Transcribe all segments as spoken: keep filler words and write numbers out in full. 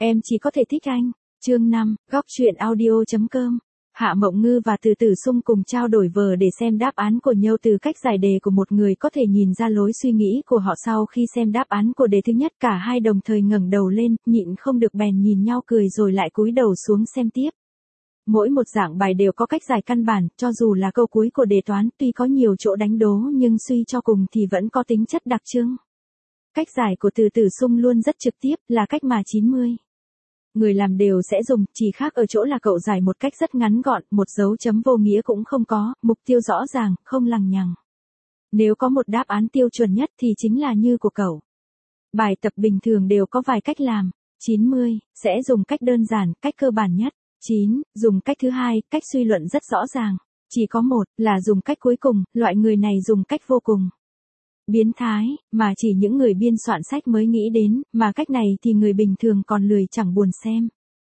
Em chỉ có thể thích anh. Chương năm, góc truyện audio chấm com. Hạ Mộng Ngư và Từ Tử Sung cùng trao đổi vờ để xem đáp án của nhau. Từ cách giải đề của một người có thể nhìn ra lối suy nghĩ của họ. Sau khi xem đáp án của đề thứ nhất, cả hai đồng thời ngẩng đầu lên, nhịn không được bèn nhìn nhau cười rồi lại cúi đầu xuống xem tiếp. Mỗi một dạng bài đều có cách giải căn bản, cho dù là câu cuối của đề toán, tuy có nhiều chỗ đánh đố nhưng suy cho cùng thì vẫn có tính chất đặc trưng. Cách giải của Từ Tử Sung luôn rất trực tiếp, là cách mà chín mươi người làm đều sẽ dùng, chỉ khác ở chỗ là cậu giải một cách rất ngắn gọn, một dấu chấm vô nghĩa cũng không có, mục tiêu rõ ràng, không lằng nhằng. Nếu có một đáp án tiêu chuẩn nhất thì chính là như của cậu. Bài tập bình thường đều có vài cách làm. chín mươi sẽ dùng cách đơn giản, cách cơ bản nhất. chín dùng cách thứ hai, cách suy luận rất rõ ràng. Chỉ có một là dùng cách cuối cùng, loại người này dùng cách vô cùng biến thái, mà chỉ những người biên soạn sách mới nghĩ đến, mà cách này thì người bình thường còn lười chẳng buồn xem.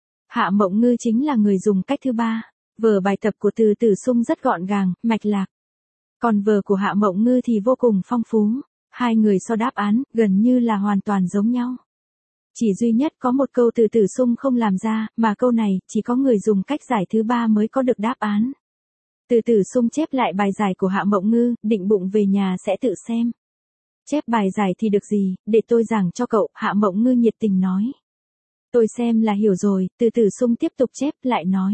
Hạ Mộng Ngư chính là người dùng cách thứ ba. Vở bài tập của Từ Tử Sung rất gọn gàng, mạch lạc. Còn vở của Hạ Mộng Ngư thì vô cùng phong phú. Hai người so đáp án, gần như là hoàn toàn giống nhau. Chỉ duy nhất có một câu Từ Tử Sung không làm ra, mà câu này, chỉ có người dùng cách giải thứ ba mới có được đáp án. Từ Tử Sung chép lại bài giải của Hạ Mộng Ngư, định bụng về nhà sẽ tự xem. Chép bài giải thì được gì, để tôi giảng cho cậu, Hạ Mộng Ngư nhiệt tình nói. Tôi xem là hiểu rồi, Từ Tử Sung tiếp tục chép lại nói.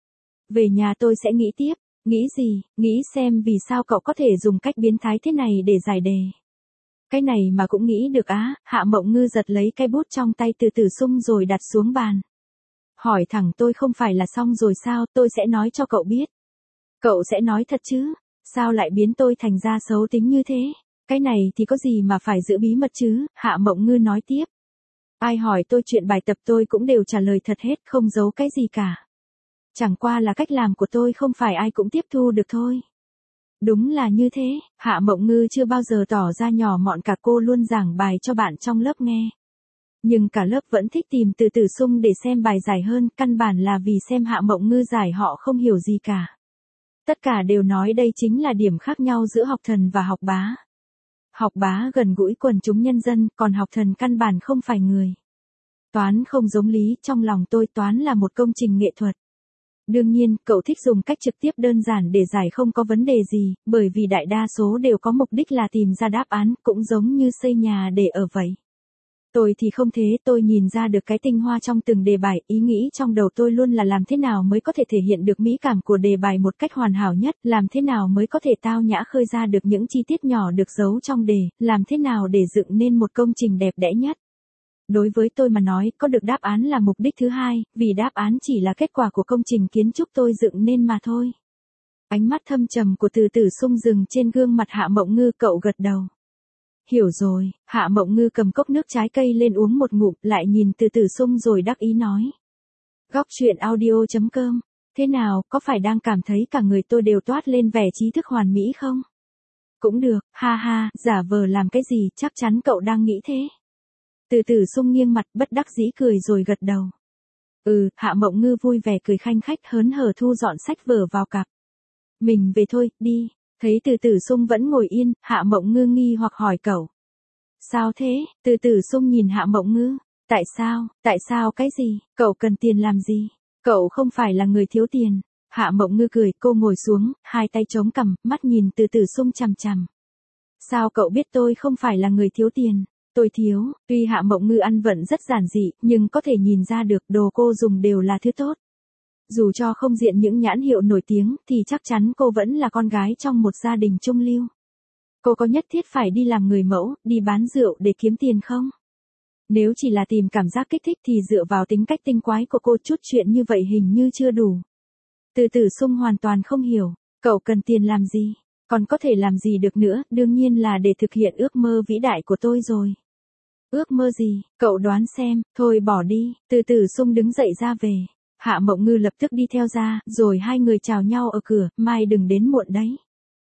Về nhà tôi sẽ nghĩ tiếp, nghĩ gì, nghĩ xem vì sao cậu có thể dùng cách biến thái thế này để giải đề. Cái này mà cũng nghĩ được á, Hạ Mộng Ngư giật lấy cái bút trong tay Từ Tử Sung rồi đặt xuống bàn. Hỏi thẳng tôi không phải là xong rồi sao, tôi sẽ nói cho cậu biết. Cậu sẽ nói thật chứ, sao lại biến tôi thành ra xấu tính như thế? Cái này thì có gì mà phải giữ bí mật chứ, Hạ Mộng Ngư nói tiếp. Ai hỏi tôi chuyện bài tập tôi cũng đều trả lời thật hết, không giấu cái gì cả. Chẳng qua là cách làm của tôi không phải ai cũng tiếp thu được thôi. Đúng là như thế, Hạ Mộng Ngư chưa bao giờ tỏ ra nhỏ mọn, cả cô luôn giảng bài cho bạn trong lớp nghe. Nhưng cả lớp vẫn thích tìm Từ Tử Sung để xem bài giải hơn, căn bản là vì xem Hạ Mộng Ngư giải họ không hiểu gì cả. Tất cả đều nói đây chính là điểm khác nhau giữa học thần và học bá. Học bá gần gũi quần chúng nhân dân, còn học thần căn bản không phải người. Toán không giống lý, trong lòng tôi toán là một công trình nghệ thuật. Đương nhiên, cậu thích dùng cách trực tiếp đơn giản để giải không có vấn đề gì, bởi vì đại đa số đều có mục đích là tìm ra đáp án, cũng giống như xây nhà để ở vậy. Tôi thì không thế, tôi nhìn ra được cái tinh hoa trong từng đề bài, ý nghĩ trong đầu tôi luôn là làm thế nào mới có thể thể hiện được mỹ cảm của đề bài một cách hoàn hảo nhất, làm thế nào mới có thể tao nhã khơi ra được những chi tiết nhỏ được giấu trong đề, làm thế nào để dựng nên một công trình đẹp đẽ nhất. Đối với tôi mà nói, có được đáp án là mục đích thứ hai, vì đáp án chỉ là kết quả của công trình kiến trúc tôi dựng nên mà thôi. Ánh mắt thâm trầm của Từ Tử Sung dừng trên gương mặt Hạ Mộng Ngư, cậu gật đầu. Hiểu rồi, Hạ Mộng Ngư cầm cốc nước trái cây lên uống một ngụm, lại nhìn Từ Tử Sung rồi đắc ý nói. Góc truyện audio chấm com, thế nào, có phải đang cảm thấy cả người tôi đều toát lên vẻ trí thức hoàn mỹ không? Cũng được, ha ha, giả vờ làm cái gì, chắc chắn cậu đang nghĩ thế. Từ Tử Sung nghiêng mặt bất đắc dĩ cười rồi gật đầu. Ừ, Hạ Mộng Ngư vui vẻ cười khanh khách hớn hở thu dọn sách vở vào cặp. Mình về thôi, đi. Thấy Từ Tử Sung vẫn ngồi yên, Hạ Mộng Ngư nghi hoặc hỏi cậu. Sao thế? Từ Tử Sung nhìn Hạ Mộng Ngư. Tại sao? Tại sao cái gì? Cậu cần tiền làm gì? Cậu không phải là người thiếu tiền. Hạ Mộng Ngư cười, cô ngồi xuống, hai tay chống cằm, mắt nhìn Từ Tử Sung chằm chằm. Sao cậu biết tôi không phải là người thiếu tiền? Tôi thiếu, tuy Hạ Mộng Ngư ăn vận rất giản dị, nhưng có thể nhìn ra được đồ cô dùng đều là thứ tốt. Dù cho không diện những nhãn hiệu nổi tiếng, thì chắc chắn cô vẫn là con gái trong một gia đình trung lưu. Cô có nhất thiết phải đi làm người mẫu, đi bán rượu để kiếm tiền không? Nếu chỉ là tìm cảm giác kích thích thì dựa vào tính cách tinh quái của cô, chút chuyện như vậy hình như chưa đủ. Từ Tử Sung hoàn toàn không hiểu, cậu cần tiền làm gì? Còn có thể làm gì được nữa, đương nhiên là để thực hiện ước mơ vĩ đại của tôi rồi. Ước mơ gì, cậu đoán xem, thôi bỏ đi. Từ Tử Sung đứng dậy ra về. Hạ Mộng Ngư lập tức đi theo ra, rồi hai người chào nhau ở cửa, mai đừng đến muộn đấy.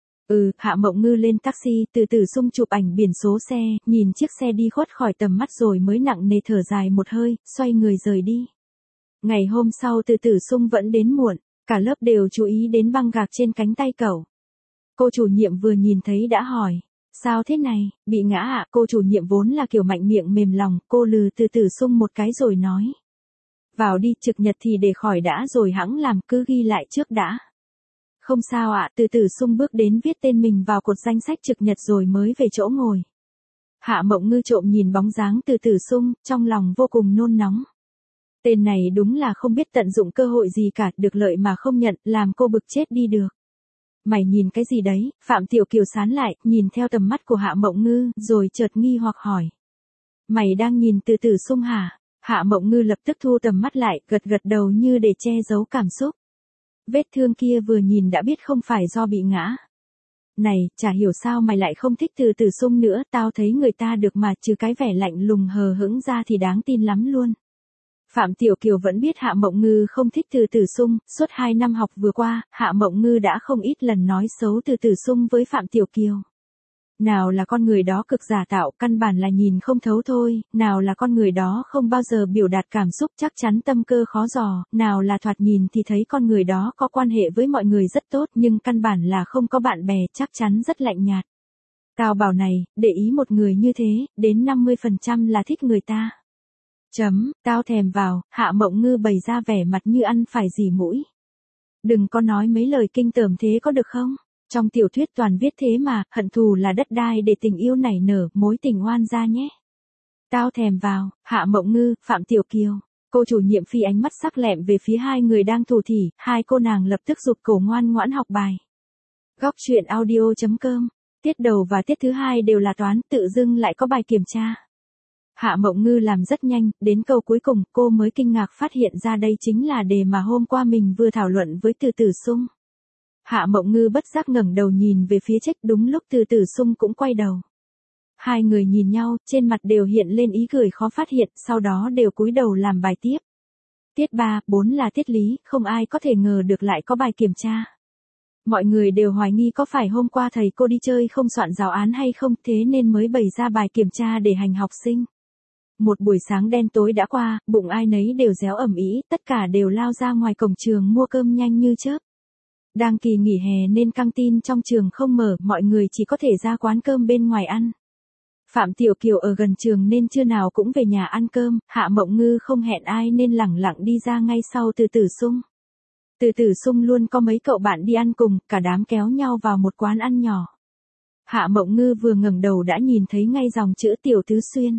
Ừ, Hạ Mộng Ngư lên taxi, Từ Tử Sung chụp ảnh biển số xe, nhìn chiếc xe đi khuất khỏi tầm mắt rồi mới nặng nề thở dài một hơi, xoay người rời đi. Ngày hôm sau Từ Tử Sung vẫn đến muộn, cả lớp đều chú ý đến băng gạc trên cánh tay cậu. Cô chủ nhiệm vừa nhìn thấy đã hỏi. Sao thế này, bị ngã ạ? À? Cô chủ nhiệm vốn là kiểu mạnh miệng mềm lòng, cô lừ Từ Tử Sung một cái rồi nói. Vào đi, trực nhật thì để khỏi đã rồi hẵng làm, cứ ghi lại trước đã. Không sao ạ, từ từ sung bước đến viết tên mình vào cột danh sách trực nhật rồi mới về chỗ ngồi. Hạ Mộng Ngư trộm nhìn bóng dáng từ từ sung, trong lòng vô cùng nôn nóng. Tên này đúng là không biết tận dụng cơ hội gì cả, được lợi mà không nhận, làm cô bực chết đi được. Mày nhìn cái gì đấy? Phạm Tiểu Kiều sán lại, nhìn theo tầm mắt của Hạ Mộng Ngư, rồi chợt nghi hoặc hỏi. Mày đang nhìn từ từ sung hả? Hạ Mộng Ngư lập tức thu tầm mắt lại, gật gật đầu như để che giấu cảm xúc. Vết thương kia vừa nhìn đã biết không phải do bị ngã. Này, chả hiểu sao mày lại không thích từ từ sung nữa, tao thấy người ta được mà, trừ cái vẻ lạnh lùng hờ hững ra thì đáng tin lắm luôn. Phạm Tiểu Kiều vẫn biết Hạ Mộng Ngư không thích từ từ sung, suốt hai năm học vừa qua, Hạ Mộng Ngư đã không ít lần nói xấu từ từ sung với Phạm Tiểu Kiều. Nào là con người đó cực giả tạo, căn bản là nhìn không thấu thôi, nào là con người đó không bao giờ biểu đạt cảm xúc, chắc chắn tâm cơ khó dò, nào là thoạt nhìn thì thấy con người đó có quan hệ với mọi người rất tốt nhưng căn bản là không có bạn bè, chắc chắn rất lạnh nhạt. Tao bảo này, để ý một người như thế, đến năm mươi phần trăm là thích người ta. Chấm, tao thèm vào, Hạ Mộng Ngư bày ra vẻ mặt như ăn phải dì mũi. Đừng có nói mấy lời kinh tởm thế có được không? Trong tiểu thuyết toàn viết thế mà, hận thù là đất đai để tình yêu nảy nở, mối tình oan gia nhé. Tao thèm vào, Hạ Mộng Ngư, Phạm Tiểu Kiều. Cô chủ nhiệm Phi ánh mắt sắc lẹm về phía hai người đang thủ thỉ, hai cô nàng lập tức giục cổ ngoan ngoãn học bài. Góc truyện audio chấm com. Tiết đầu và tiết thứ hai đều là toán, tự dưng lại có bài kiểm tra. Hạ Mộng Ngư làm rất nhanh, đến câu cuối cùng cô mới kinh ngạc phát hiện ra đây chính là đề mà hôm qua mình vừa thảo luận với Từ Từ Sung. Hạ Mộng Ngư bất giác ngẩng đầu nhìn về phía trách, đúng lúc Từ Từ Sung cũng quay đầu. Hai người nhìn nhau, trên mặt đều hiện lên ý cười khó phát hiện, sau đó đều cúi đầu làm bài tiếp. Tiết ba, bốn là tiết lý, không ai có thể ngờ được lại có bài kiểm tra. Mọi người đều hoài nghi có phải hôm qua thầy cô đi chơi không soạn giáo án hay không, thế nên mới bày ra bài kiểm tra để hành học sinh. Một buổi sáng đen tối đã qua, bụng ai nấy đều réo ẩm ĩ, tất cả đều lao ra ngoài cổng trường mua cơm nhanh như chớp. Đang kỳ nghỉ hè nên căng tin trong trường không mở, mọi người chỉ có thể ra quán cơm bên ngoài ăn. Phạm Tiểu Kiều ở gần trường nên trưa nào cũng về nhà ăn cơm, Hạ Mộng Ngư không hẹn ai nên lẳng lặng đi ra ngay sau Từ Từ Sung. Từ Từ Sung luôn có mấy cậu bạn đi ăn cùng, cả đám kéo nhau vào một quán ăn nhỏ. Hạ Mộng Ngư vừa ngẩng đầu đã nhìn thấy ngay dòng chữ Tiểu Tứ Xuyên.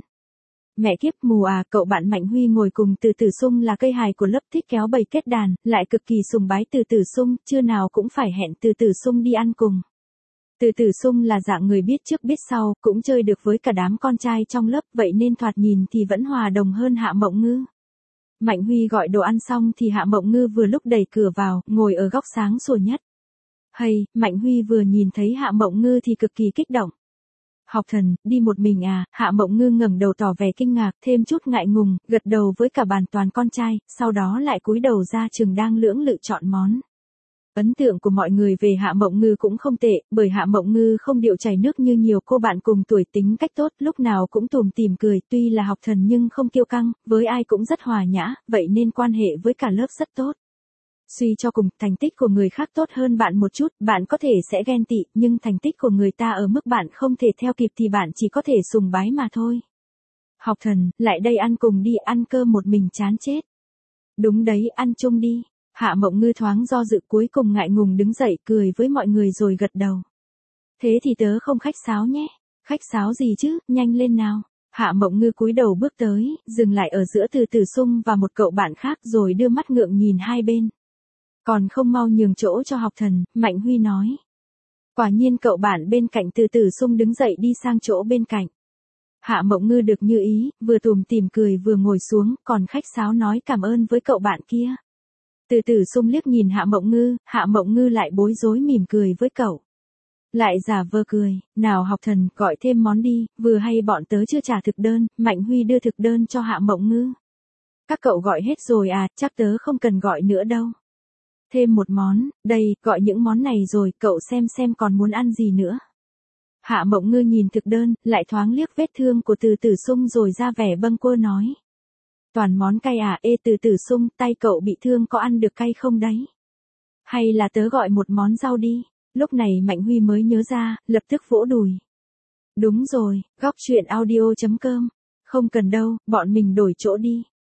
Mẹ kiếp mù à, cậu bạn Mạnh Huy ngồi cùng Từ Từ Sung là cây hài của lớp, thích kéo bầy kết đàn, lại cực kỳ sùng bái Từ Từ Sung, trưa nào cũng phải hẹn Từ Từ Sung đi ăn cùng. Từ Từ Sung là dạng người biết trước biết sau, cũng chơi được với cả đám con trai trong lớp, vậy nên thoạt nhìn thì vẫn hòa đồng hơn Hạ Mộng Ngư. Mạnh Huy gọi đồ ăn xong thì Hạ Mộng Ngư vừa lúc đẩy cửa vào, ngồi ở góc sáng sủa nhất. Hay, Mạnh Huy vừa nhìn thấy Hạ Mộng Ngư thì cực kỳ kích động. Học thần, đi một mình à? Hạ Mộng Ngư ngẩng đầu tỏ vẻ kinh ngạc, thêm chút ngại ngùng, gật đầu với cả bàn toàn con trai, sau đó lại cúi đầu ra chừng đang lưỡng lự chọn món. Ấn tượng của mọi người về Hạ Mộng Ngư cũng không tệ, bởi Hạ Mộng Ngư không điệu chảy nước như nhiều cô bạn cùng tuổi, tính cách tốt, lúc nào cũng tủm tỉm cười, tuy là học thần nhưng không kiêu căng, với ai cũng rất hòa nhã, vậy nên quan hệ với cả lớp rất tốt. Suy cho cùng, thành tích của người khác tốt hơn bạn một chút, bạn có thể sẽ ghen tị, nhưng thành tích của người ta ở mức bạn không thể theo kịp thì bạn chỉ có thể sùng bái mà thôi. Học thần, lại đây ăn cùng đi, ăn cơm một mình chán chết. Đúng đấy, ăn chung đi. Hạ Mộng Ngư thoáng do dự, cuối cùng ngại ngùng đứng dậy cười với mọi người rồi gật đầu. Thế thì tớ không khách sáo nhé. Khách sáo gì chứ, nhanh lên nào. Hạ Mộng Ngư cúi đầu bước tới, dừng lại ở giữa Từ Từ Sung và một cậu bạn khác rồi đưa mắt ngượng nhìn hai bên. Còn không mau nhường chỗ cho học thần, Mạnh Huy nói. Quả nhiên cậu bạn bên cạnh Từ Từ Sung đứng dậy đi sang chỗ bên cạnh. Hạ Mộng Ngư được như ý, vừa tủm tỉm cười vừa ngồi xuống, còn khách sáo nói cảm ơn với cậu bạn kia. Từ Từ Sung liếc nhìn Hạ Mộng Ngư, Hạ Mộng Ngư lại bối rối mỉm cười với cậu. Lại giả vờ cười, nào học thần, gọi thêm món đi, vừa hay bọn tớ chưa trả thực đơn, Mạnh Huy đưa thực đơn cho Hạ Mộng Ngư. Các cậu gọi hết rồi à, chắc tớ không cần gọi nữa đâu. Thêm một món, đây, gọi những món này rồi, cậu xem xem còn muốn ăn gì nữa. Hạ Mộng Ngư nhìn thực đơn, lại thoáng liếc vết thương của Từ Từ Sung rồi ra vẻ bâng quơ nói. Toàn món cay à, ê Từ Từ Sung, tay cậu bị thương có ăn được cay không đấy? Hay là tớ gọi một món rau đi? Lúc này Mạnh Huy mới nhớ ra, lập tức vỗ đùi. Đúng rồi, góc truyện audio chấm com. Không cần đâu, bọn mình đổi chỗ đi.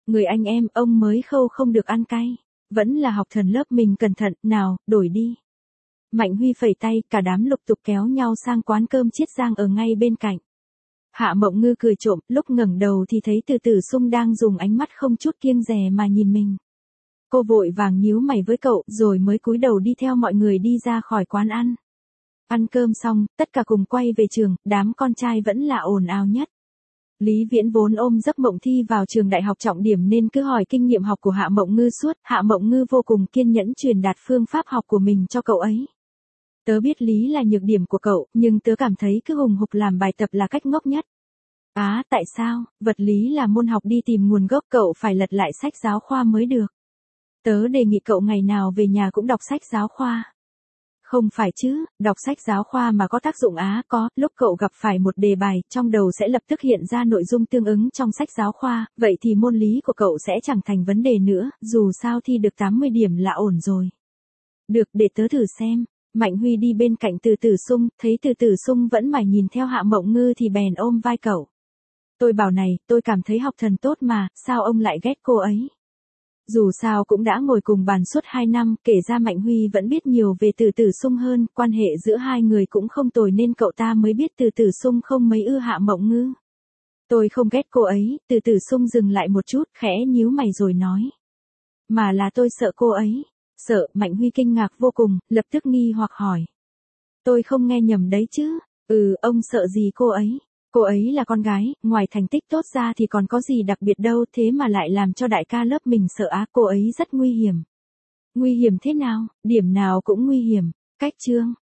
Người anh em, ông mới khâu không được ăn cay. Vẫn là học thần lớp mình cẩn thận, nào, đổi đi. Mạnh Huy phẩy tay, cả đám lục tục kéo nhau sang quán cơm Chiết Giang ở ngay bên cạnh. Hạ Mộng Ngư cười trộm, lúc ngẩng đầu thì thấy Từ Tử Sung đang dùng ánh mắt không chút kiêng dè mà nhìn mình. Cô vội vàng nhíu mày với cậu, rồi mới cúi đầu đi theo mọi người đi ra khỏi quán ăn. Ăn cơm xong, tất cả cùng quay về trường, đám con trai vẫn là ồn ào nhất. Lý Viễn vốn ôm giấc mộng thi vào trường đại học trọng điểm nên cứ hỏi kinh nghiệm học của Hạ Mộng Ngư suốt. Hạ Mộng Ngư vô cùng kiên nhẫn truyền đạt phương pháp học của mình cho cậu ấy. Tớ biết lý là nhược điểm của cậu, nhưng tớ cảm thấy cứ hùng hục làm bài tập là cách ngốc nhất. Á, tại sao? Vật lý là môn học đi tìm nguồn gốc, cậu phải lật lại sách giáo khoa mới được. Tớ đề nghị cậu ngày nào về nhà cũng đọc sách giáo khoa. Không phải chứ, đọc sách giáo khoa mà có tác dụng á, có, lúc cậu gặp phải một đề bài, trong đầu sẽ lập tức hiện ra nội dung tương ứng trong sách giáo khoa, vậy thì môn lý của cậu sẽ chẳng thành vấn đề nữa, dù sao thi được tám mươi điểm là ổn rồi. Được, để tớ thử xem. Mạnh Huy đi bên cạnh Từ Tử Sung, thấy Từ Tử Sung vẫn mải nhìn theo Hạ Mộng Ngư thì bèn ôm vai cậu. Tôi bảo này, tôi cảm thấy học thần tốt mà, sao ông lại ghét cô ấy? Dù sao cũng đã ngồi cùng bàn suốt hai năm, kể ra Mạnh Huy vẫn biết nhiều về Từ Tử Sung hơn, quan hệ giữa hai người cũng không tồi nên cậu ta mới biết Từ Tử Sung không mấy ưa Hạ Mộng Ngư. Tôi không ghét cô ấy, Từ Tử Sung dừng lại một chút, khẽ nhíu mày rồi nói. Mà là tôi sợ cô ấy. Sợ, Mạnh Huy kinh ngạc vô cùng, lập tức nghi hoặc hỏi. Tôi không nghe nhầm đấy chứ? Ừ, ông sợ gì cô ấy? Cô ấy là con gái, ngoài thành tích tốt ra thì còn có gì đặc biệt đâu, thế mà lại làm cho đại ca lớp mình sợ á, cô ấy rất nguy hiểm. Nguy hiểm thế nào? Điểm nào cũng nguy hiểm. Cách chương.